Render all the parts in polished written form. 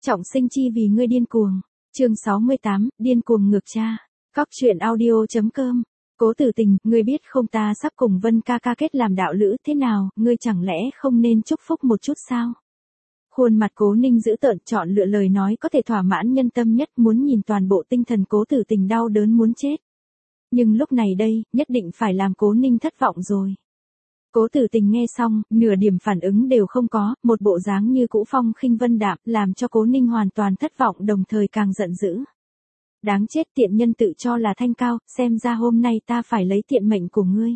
Trọng sinh chi vì ngươi điên cuồng. Chương 68, điên cuồng ngược cha. Cóc truyện audio.com. Cố Tử Tình, ngươi biết không, ta sắp cùng Vân ca ca kết làm đạo lữ, thế nào, ngươi chẳng lẽ không nên chúc phúc một chút sao? Khuôn mặt Cố Ninh dữ tợn, chọn lựa lời nói có thể thỏa mãn nhân tâm nhất, muốn nhìn toàn bộ tinh thần Cố Tử Tình đau đớn muốn chết. Nhưng lúc này đây, nhất định phải làm Cố Ninh thất vọng rồi. Cố Tử Tình nghe xong, nửa điểm phản ứng đều không có, một bộ dáng như cũ phong khinh vân đạm, làm cho Cố Ninh hoàn toàn thất vọng, đồng thời càng giận dữ. Đáng chết, tiện nhân tự cho là thanh cao, xem ra hôm nay ta phải lấy tiện mệnh của ngươi.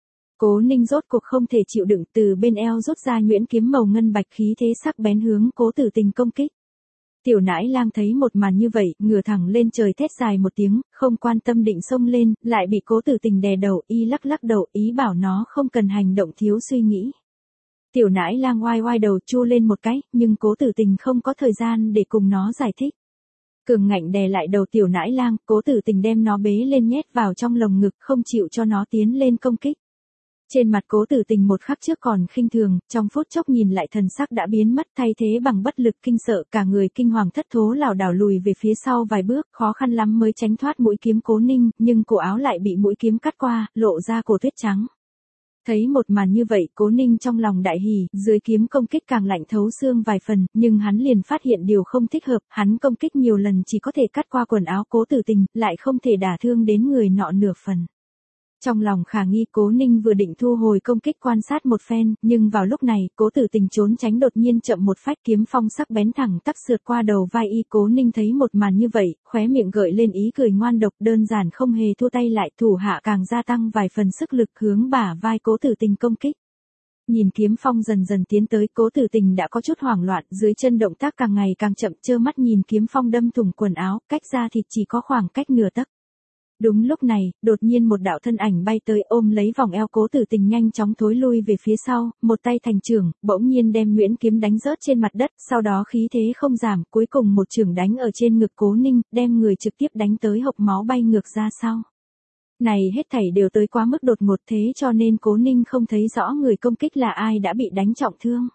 Cố Ninh rốt cuộc không thể chịu đựng, từ bên eo rút ra nhuyễn kiếm màu ngân bạch, khí thế sắc bén hướng Cố Tử Tình công kích. Tiểu Nãi Lang thấy một màn như vậy, ngửa thẳng lên trời thét dài một tiếng, không quan tâm định xông lên, lại bị Cố Tử Tình đè đầu, y lắc lắc đầu, ý bảo nó không cần hành động thiếu suy nghĩ. Tiểu Nãi Lang oai oai đầu chu lên một cái, nhưng Cố Tử Tình không có thời gian để cùng nó giải thích. Cường ngạnh đè lại đầu Tiểu Nãi Lang, Cố Tử Tình đem nó bế lên nhét vào trong lồng ngực, không chịu cho nó tiến lên công kích. Trên mặt Cố Tử Tình một khắc trước còn khinh thường, trong phút chốc nhìn lại thần sắc đã biến mất, thay thế bằng bất lực kinh sợ, cả người kinh hoàng thất thố lảo đảo lùi về phía sau vài bước, khó khăn lắm mới tránh thoát mũi kiếm Cố Ninh, nhưng cổ áo lại bị mũi kiếm cắt qua, lộ ra cổ tuyết trắng. Thấy một màn như vậy, Cố Ninh trong lòng đại hỉ, dưới kiếm công kích càng lạnh thấu xương vài phần, nhưng hắn liền phát hiện điều không thích hợp, hắn công kích nhiều lần chỉ có thể cắt qua quần áo Cố Tử Tình, lại không thể đả thương đến người nọ nửa phần. Trong lòng khả nghi, Cố Ninh vừa định thu hồi công kích quan sát một phen, nhưng vào lúc này, Cố Tử Tình trốn tránh đột nhiên chậm một phách, kiếm phong sắc bén thẳng tắp sượt qua đầu vai y. Cố Ninh thấy một màn như vậy, khóe miệng gợi lên ý cười ngoan độc, đơn giản không hề thua tay lại, thủ hạ càng gia tăng vài phần sức lực hướng bả vai Cố Tử Tình công kích. Nhìn kiếm phong dần dần tiến tới, Cố Tử Tình đã có chút hoảng loạn, dưới chân động tác càng ngày càng chậm, trơ mắt nhìn kiếm phong đâm thủng quần áo, cách ra thịt chỉ có khoảng cách nửa tấc. Đúng lúc này, đột nhiên một đạo thân ảnh bay tới, ôm lấy vòng eo Cố Tử Tình nhanh chóng thối lui về phía sau, một tay thành chưởng, bỗng nhiên đem nhuyễn kiếm đánh rớt trên mặt đất, sau đó khí thế không giảm, cuối cùng một chưởng đánh ở trên ngực Cố Ninh, đem người trực tiếp đánh tới hộc máu bay ngược ra sau. Này hết thảy đều tới quá mức đột ngột, thế cho nên Cố Ninh không thấy rõ người công kích là ai đã bị đánh trọng thương.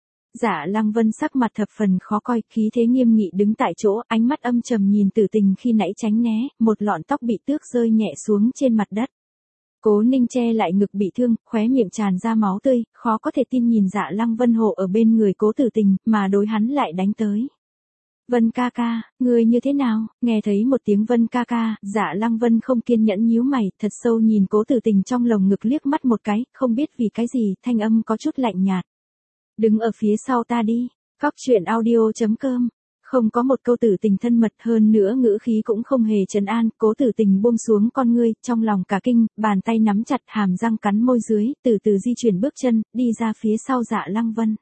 Dạ Lăng Vân sắc mặt thập phần khó coi, khí thế nghiêm nghị đứng tại chỗ, ánh mắt âm trầm nhìn Tử Tình khi nãy tránh né, một lọn tóc bị tước rơi nhẹ xuống trên mặt đất. Cố Ninh che lại ngực bị thương, khóe miệng tràn ra máu tươi, khó có thể tin nhìn Dạ Lăng Vân hộ ở bên người Cố Tử Tình, mà đối hắn lại đánh tới. Vân ca ca, ngươi như thế nào? Nghe thấy một tiếng Vân ca ca, Dạ Lăng Vân không kiên nhẫn nhíu mày, thật sâu nhìn Cố Tử Tình trong lồng ngực liếc mắt một cái, không biết vì cái gì, thanh âm có chút lạnh nhạt. Đứng ở phía sau ta đi. Cóc truyện audio.com. Không có một câu Tử Tình thân mật, hơn nữa ngữ khí cũng không hề trấn an, Cố Tử Tình buông xuống con ngươi, trong lòng cả kinh, bàn tay nắm chặt, hàm răng cắn môi dưới, từ từ di chuyển bước chân, đi ra phía sau Dạ Lăng Vân.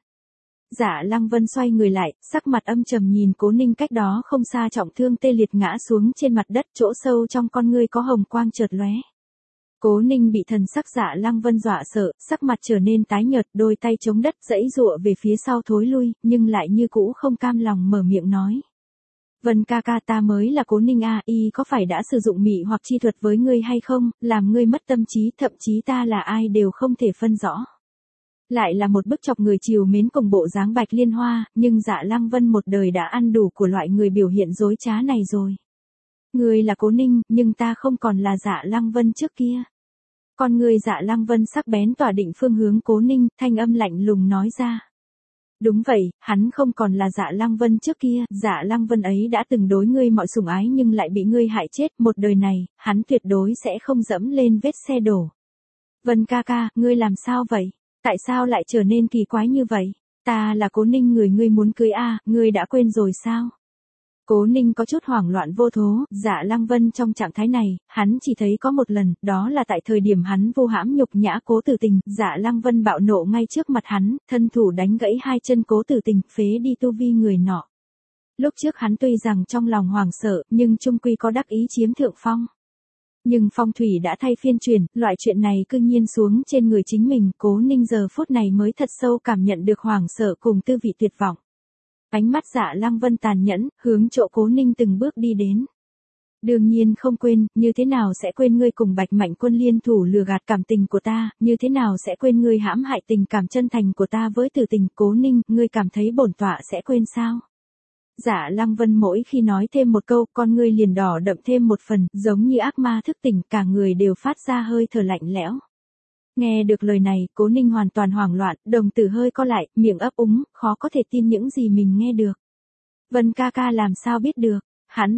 Dạ Lăng Vân xoay người lại, sắc mặt âm trầm nhìn Cố Ninh cách đó không xa trọng thương tê liệt ngã xuống trên mặt đất, chỗ sâu trong con ngươi có hồng quang chợt lóe. Cố Ninh bị thần sắc Dạ Lăng Vân dọa sợ, sắc mặt trở nên tái nhợt, đôi tay chống đất giãy giụa về phía sau thối lui, nhưng lại như cũ không cam lòng mở miệng nói. Vân ca ca, ta mới là Cố Ninh a, y có phải đã sử dụng mị hoặc chi thuật với ngươi hay không, làm ngươi mất tâm trí, thậm chí ta là ai đều không thể phân rõ. Lại là một bức chọc người trìu mến cùng bộ dáng Bạch Liên Hoa, nhưng Dạ Lăng Vân một đời đã ăn đủ của loại người biểu hiện dối trá này rồi. Ngươi là Cố Ninh, nhưng ta không còn là Dạ Lăng Vân trước kia. Con người Dạ Lăng Vân sắc bén tỏa định phương hướng Cố Ninh, thanh âm lạnh lùng nói ra. Đúng vậy, hắn không còn là Dạ Lăng Vân trước kia, Dạ Lăng Vân ấy đã từng đối ngươi mọi sủng ái nhưng lại bị ngươi hại chết, một đời này, hắn tuyệt đối sẽ không dẫm lên vết xe đổ. Vân ca ca, ngươi làm sao vậy? Tại sao lại trở nên kỳ quái như vậy? Ta là Cố Ninh người ngươi muốn cưới a, ngươi đã quên rồi sao? Cố Ninh có chút hoảng loạn vô thố, Dạ Lăng Vân trong trạng thái này, hắn chỉ thấy có một lần, đó là tại thời điểm hắn vô hãm nhục nhã Cố Tử Tình, Dạ Lăng Vân bạo nộ ngay trước mặt hắn, thân thủ đánh gãy hai chân Cố Tử Tình, phế đi tu vi người nọ. Lúc trước hắn tuy rằng trong lòng hoảng sợ, nhưng chung quy có đắc ý chiếm thượng phong. Nhưng phong thủy đã thay phiên chuyển, loại chuyện này cư nhiên xuống trên người chính mình, Cố Ninh giờ phút này mới thật sâu cảm nhận được hoảng sợ cùng tư vị tuyệt vọng. Ánh mắt Dạ Lăng Vân tàn nhẫn, hướng chỗ Cố Ninh từng bước đi đến. Đương nhiên không quên, như thế nào sẽ quên ngươi cùng Bạch Mạnh Quân liên thủ lừa gạt cảm tình của ta, như thế nào sẽ quên ngươi hãm hại tình cảm chân thành của ta với Tử Tình. Cố Ninh, ngươi cảm thấy bổn tọa sẽ quên sao? Dạ Lăng Vân mỗi khi nói thêm một câu, con ngươi liền đỏ đậm thêm một phần, giống như ác ma thức tỉnh, cả người đều phát ra hơi thở lạnh lẽo. Nghe được lời này, Cố Ninh hoàn toàn hoảng loạn, đồng tử hơi co lại, miệng ấp úng, khó có thể tin những gì mình nghe được. Vân ca ca làm sao biết được, hắn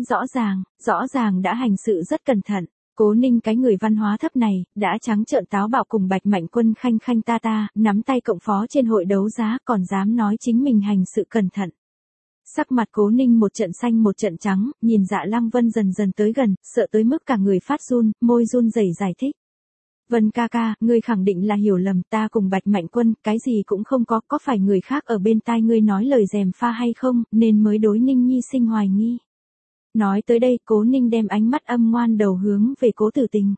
rõ ràng đã hành sự rất cẩn thận. Cố Ninh cái người văn hóa thấp này, đã trắng trợn táo bạo cùng Bạch Mạnh Quân khanh khanh ta ta, nắm tay cộng phó trên hội đấu giá, còn dám nói chính mình hành sự cẩn thận. Sắc mặt Cố Ninh một trận xanh một trận trắng, nhìn Dạ Lăng Vân dần dần tới gần, sợ tới mức cả người phát run, môi run rẩy giải thích. Vân ca ca, ngươi khẳng định là hiểu lầm, ta cùng Bạch Mạnh Quân, cái gì cũng không có phải người khác ở bên tai ngươi nói lời gièm pha hay không, nên mới đối Ninh Nhi sinh hoài nghi. Nói tới đây, Cố Ninh đem ánh mắt âm ngoan đầu hướng về Cố Tử Tình.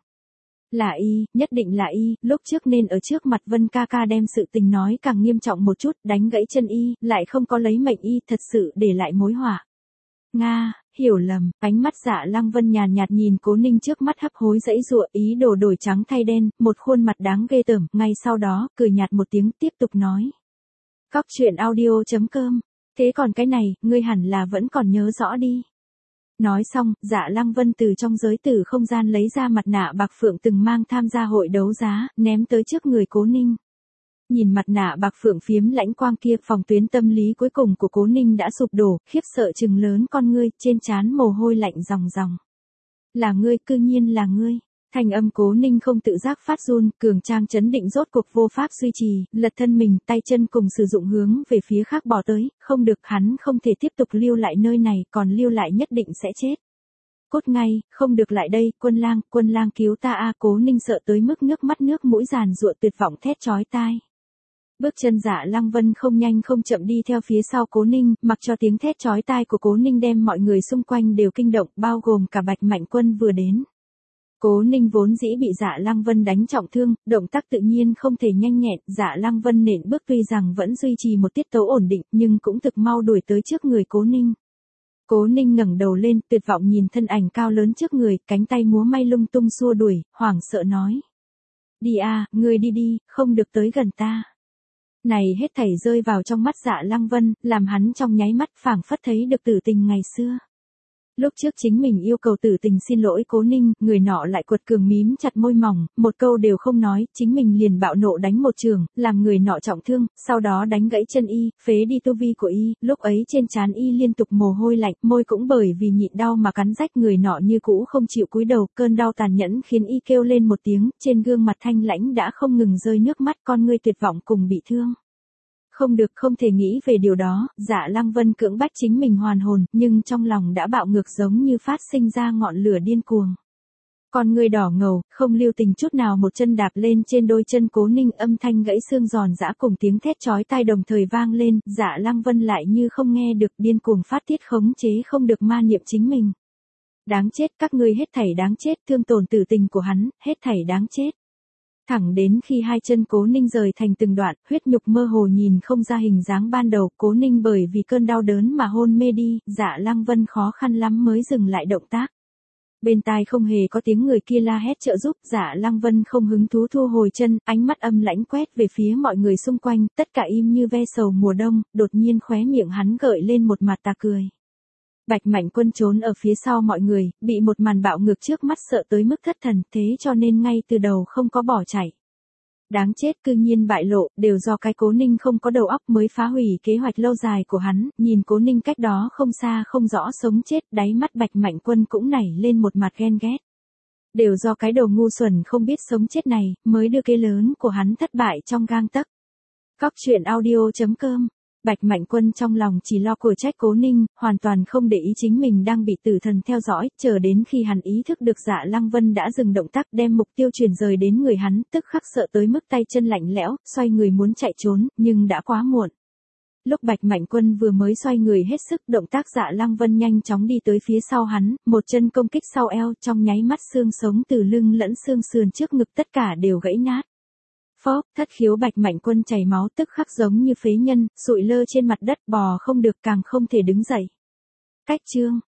Là y, nhất định là y, lúc trước nên ở trước mặt Vân ca ca đem sự tình nói càng nghiêm trọng một chút, đánh gãy chân y, lại không có lấy mệnh y, thật sự để lại mối họa. Nga, hiểu lầm, ánh mắt Dạ Lăng Vân nhàn nhạt nhìn Cố Ninh trước mắt hấp hối dãy dụa, ý đồ đổi trắng thay đen, một khuôn mặt đáng ghê tởm, ngay sau đó, cười nhạt một tiếng tiếp tục nói. Cóc truyện audio.com, thế còn cái này, ngươi hẳn là vẫn còn nhớ rõ đi. Nói xong, Dạ Lăng Vân từ trong giới tử không gian lấy ra mặt nạ bạc phượng từng mang tham gia hội đấu giá, ném tới trước người Cố Ninh. Nhìn mặt nạ bạc phượng phiếm lãnh quang kia, phòng tuyến tâm lý cuối cùng của Cố Ninh đã sụp đổ, khiếp sợ trừng lớn con ngươi, trên trán mồ hôi lạnh ròng ròng. Là ngươi, cư nhiên là ngươi. Thanh âm Cố Ninh không tự giác phát run, cường trang chấn định rốt cuộc vô pháp duy trì, lật thân mình, tay chân cùng sử dụng hướng về phía khác bỏ tới, không được, hắn không thể tiếp tục lưu lại nơi này, còn lưu lại nhất định sẽ chết. Cốt ngay, không được, lại đây, quân lang cứu ta a. Cố Ninh sợ tới mức nước mắt nước mũi giàn giụa tuyệt vọng thét chói tai. Bước chân Dạ Lăng Vân không nhanh không chậm đi theo phía sau Cố Ninh, mặc cho tiếng thét chói tai của Cố Ninh đem mọi người xung quanh đều kinh động, bao gồm cả Bạch Mạnh Quân vừa đến. Cố Ninh vốn dĩ bị Dạ Lăng Vân đánh trọng thương, động tác tự nhiên không thể nhanh nhẹn, Dạ Lăng Vân nện bước tuy rằng vẫn duy trì một tiết tấu ổn định, nhưng cũng thực mau đuổi tới trước người Cố Ninh. Cố Ninh ngẩng đầu lên, tuyệt vọng nhìn thân ảnh cao lớn trước người, cánh tay múa may lung tung xua đuổi, hoảng sợ nói. Đi a, ngươi đi đi, không được tới gần ta. Này hết thảy rơi vào trong mắt Dạ Lăng Vân, làm hắn trong nháy mắt phảng phất thấy được Tử Tình ngày xưa. Lúc trước chính mình yêu cầu Tử Tình xin lỗi Cố Ninh, người nọ lại quật cường mím chặt môi mỏng, một câu đều không nói, chính mình liền bạo nộ đánh một trường, làm người nọ trọng thương, sau đó đánh gãy chân y, phế đi tu vi của y, lúc ấy trên trán y liên tục mồ hôi lạnh, môi cũng bởi vì nhịn đau mà cắn rách, người nọ như cũ không chịu cúi đầu, cơn đau tàn nhẫn khiến y kêu lên một tiếng, trên gương mặt thanh lãnh đã không ngừng rơi nước mắt, con ngươi tuyệt vọng cùng bị thương. Không được, không thể nghĩ về điều đó, Dạ Lăng Vân cưỡng bách chính mình hoàn hồn, nhưng trong lòng đã bạo ngược giống như phát sinh ra ngọn lửa điên cuồng. Con người đỏ ngầu, không lưu tình chút nào một chân đạp lên trên đôi chân Cố Ninh, âm thanh gãy xương giòn giã cùng tiếng thét chói tai đồng thời vang lên, Dạ Lăng Vân lại như không nghe được, điên cuồng phát tiết khống chế không được ma niệm chính mình. Đáng chết, các ngươi hết thảy đáng chết, thương tổn Tử Tình của hắn, hết thảy đáng chết. Thẳng đến khi hai chân Cố Ninh rời thành từng đoạn, huyết nhục mơ hồ nhìn không ra hình dáng ban đầu, Cố Ninh bởi vì cơn đau đớn mà hôn mê đi, Dạ Lăng Vân khó khăn lắm mới dừng lại động tác. Bên tai không hề có tiếng người kia la hét trợ giúp, Dạ Lăng Vân không hứng thú thu hồi chân, ánh mắt âm lãnh quét về phía mọi người xung quanh, tất cả im như ve sầu mùa đông, đột nhiên khóe miệng hắn gợi lên một mặt tà cười. Bạch Mạnh Quân trốn ở phía sau mọi người, bị một màn bạo ngược trước mắt sợ tới mức thất thần, thế cho nên ngay từ đầu không có bỏ chạy. Đáng chết, cư nhiên bại lộ, đều do cái Cố Ninh không có đầu óc mới phá hủy kế hoạch lâu dài của hắn, nhìn Cố Ninh cách đó không xa không rõ sống chết, đáy mắt Bạch Mạnh Quân cũng nảy lên một mặt ghen ghét. Đều do cái đồ ngu xuẩn không biết sống chết này, mới đưa kế lớn của hắn thất bại trong gang tấc. Cóc truyện audio.com. Bạch Mạnh Quân trong lòng chỉ lo của trách Cố Ninh, hoàn toàn không để ý chính mình đang bị tử thần theo dõi, chờ đến khi hắn ý thức được Dạ Lăng Vân đã dừng động tác đem mục tiêu chuyển rời đến người hắn, tức khắc sợ tới mức tay chân lạnh lẽo, xoay người muốn chạy trốn, nhưng đã quá muộn. Lúc Bạch Mạnh Quân vừa mới xoay người hết sức, động tác Dạ Lăng Vân nhanh chóng đi tới phía sau hắn, một chân công kích sau eo, trong nháy mắt xương sống từ lưng lẫn xương sườn trước ngực tất cả đều gãy nát. Phốc, thất khiếu Bạch Mạnh Quân chảy máu tức khắc giống như phế nhân, sụi lơ trên mặt đất, bò không được càng không thể đứng dậy. Cách chương